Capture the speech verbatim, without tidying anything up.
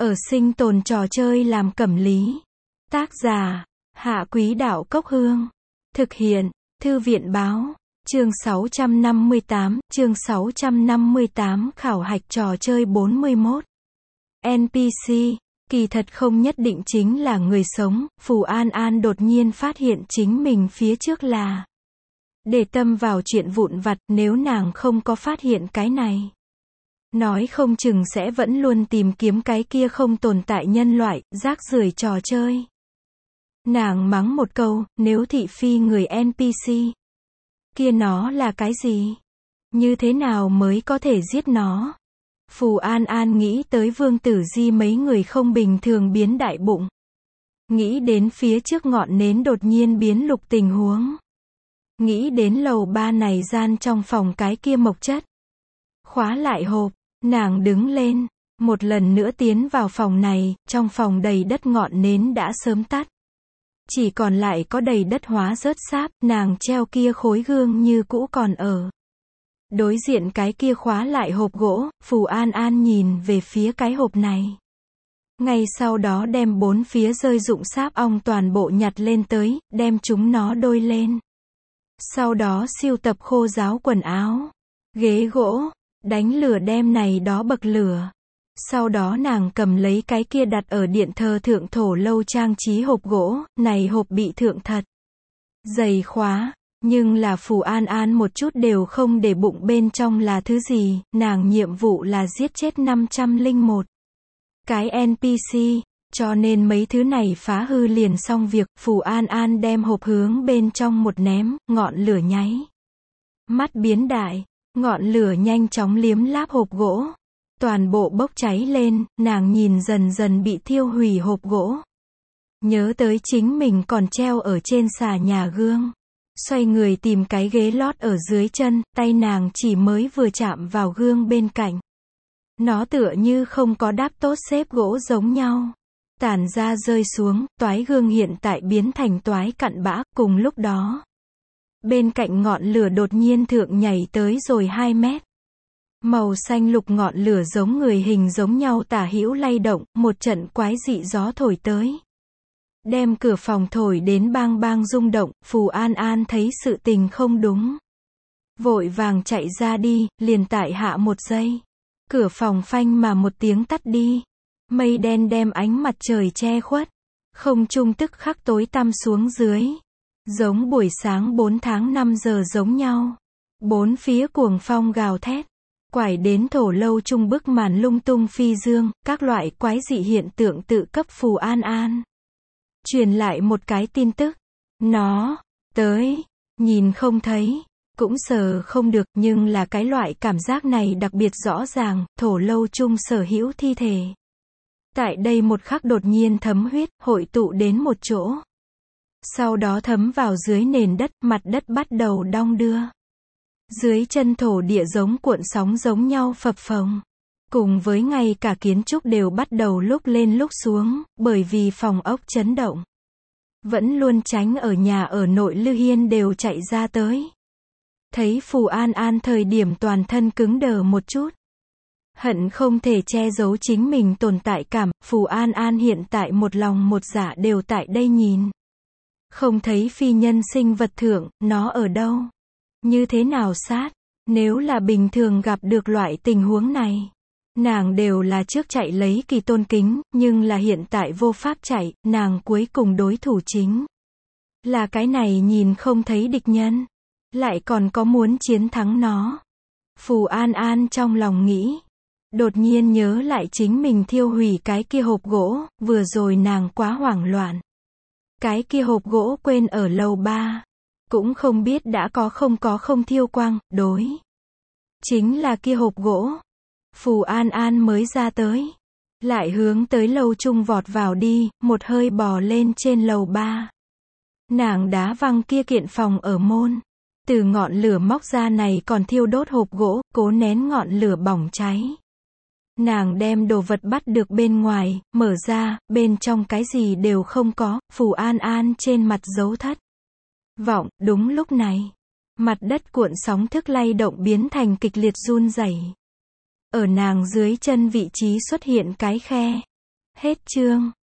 Ở sinh tồn trò chơi làm cẩm lý. Tác giả, Hạ Quý Đạo Cốc Hương. Thực hiện, Thư viện Báo. Chương sáu trăm năm mươi tám, chương sáu trăm năm mươi tám khảo hạch trò chơi bốn mươi mốt. en pê xê, kỳ thật không nhất định chính là người sống, Phù An An đột nhiên phát hiện chính mình phía trước là để tâm vào chuyện vụn vặt, nếu nàng không có phát hiện cái này. Nói không chừng sẽ vẫn luôn tìm kiếm cái kia không tồn tại nhân loại, rác rưởi trò chơi. Nàng mắng một câu, nếu thị phi người en pê xê, kia nó là cái gì? Như thế nào mới có thể giết nó? Phù An An nghĩ tới Vương Tử Di mấy người không bình thường biến đại bụng. Nghĩ đến phía trước ngọn nến đột nhiên biến lục tình huống. Nghĩ đến lầu ba này gian trong phòng cái kia mộc chất. Khóa lại hộp, nàng đứng lên, một lần nữa tiến vào phòng này, trong phòng đầy đất ngọn nến đã sớm tắt. Chỉ còn lại có đầy đất hóa rớt sáp, nàng treo kia khối gương như cũ còn ở. Đối diện cái kia khóa lại hộp gỗ, Phù An An nhìn về phía cái hộp này. Ngay sau đó đem bốn phía rơi rụng sáp ong toàn bộ nhặt lên tới, đem chúng nó đôi lên. Sau đó siêu tập khô ráo quần áo, ghế gỗ, đánh lửa đem này đó bậc lửa. Sau đó nàng cầm lấy cái kia đặt ở điện thờ thượng thổ lâu trang trí hộp gỗ, này hộp bị thượng thật dày khóa, nhưng là Phù An An một chút đều không để bụng bên trong là thứ gì, nàng nhiệm vụ là giết chết năm trăm lẻ một cái en pê xê, cho nên mấy thứ này phá hư liền xong việc. Phù An An đem hộp hướng bên trong một ném, ngọn lửa nháy mắt biến đại, ngọn lửa nhanh chóng liếm láp hộp gỗ. Toàn bộ bốc cháy lên, nàng nhìn dần dần bị thiêu hủy hộp gỗ. Nhớ tới chính mình còn treo ở trên xà nhà gương. Xoay người tìm cái ghế lót ở dưới chân, tay nàng chỉ mới vừa chạm vào gương bên cạnh. Nó tựa như không có đáp tốt xếp gỗ giống nhau. Tản ra rơi xuống, toái gương hiện tại biến thành toái cặn bã, cùng lúc đó. Bên cạnh ngọn lửa đột nhiên thượng nhảy tới rồi hai mét. Màu xanh lục ngọn lửa giống người hình giống nhau tả hữu lay động, một trận quái dị gió thổi tới. Đem cửa phòng thổi đến bang bang rung động, Phù An An thấy sự tình không đúng. Vội vàng chạy ra đi, liền tại hạ một giây. Cửa phòng phanh mà một tiếng tắt đi. Mây đen đem ánh mặt trời che khuất. Không trung tức khắc tối tăm xuống dưới. Giống buổi sáng bốn tháng năm giờ giống nhau. Bốn phía cuồng phong gào thét. Quải đến thổ lâu trung bức màn lung tung phi dương, các loại quái dị hiện tượng tự cấp Phù An An. Truyền lại một cái tin tức. Nó, tới, nhìn không thấy, cũng sờ không được, nhưng là cái loại cảm giác này đặc biệt rõ ràng, thổ lâu trung sở hữu thi thể. Tại đây một khắc đột nhiên thấm huyết, hội tụ đến một chỗ. Sau đó thấm vào dưới nền đất, mặt đất bắt đầu đong đưa. Dưới chân thổ địa giống cuộn sóng giống nhau phập phồng. Cùng với ngay cả kiến trúc đều bắt đầu lúc lên lúc xuống, bởi vì phòng ốc chấn động. Vẫn luôn tránh ở nhà ở nội Lư Hiên đều chạy ra tới. Thấy Phù An An thời điểm toàn thân cứng đờ một chút. Hận không thể che giấu chính mình tồn tại cảm, Phù An An hiện tại một lòng một dạ đều tại đây nhìn. Không thấy phi nhân sinh vật thượng, nó ở đâu? Như thế nào sát? Nếu là bình thường gặp được loại tình huống này, nàng đều là trước chạy lấy kỳ tôn kính, nhưng là hiện tại vô pháp chạy, nàng cuối cùng đối thủ chính là cái này nhìn không thấy địch nhân, lại còn có muốn chiến thắng nó. Phù An An trong lòng nghĩ, đột nhiên nhớ lại chính mình thiêu hủy cái kia hộp gỗ, vừa rồi nàng quá hoảng loạn. Cái kia hộp gỗ quên ở lầu ba. Cũng không biết đã có không có không thiêu quang, đối. Chính là kia hộp gỗ. Phù An An mới ra tới. Lại hướng tới lầu trung vọt vào đi, một hơi bò lên trên lầu ba. Nàng đá văng kia kiện phòng ở môn. Từ ngọn lửa móc ra này còn thiêu đốt hộp gỗ, cố nén ngọn lửa bỏng cháy. Nàng đem đồ vật bắt được bên ngoài, mở ra, bên trong cái gì đều không có, Phù An An trên mặt dấu thất vọng. Đúng lúc này, mặt đất cuộn sóng thức lay động biến thành kịch liệt run rẩy. Ở nàng dưới chân vị trí xuất hiện cái khe. Hết chương.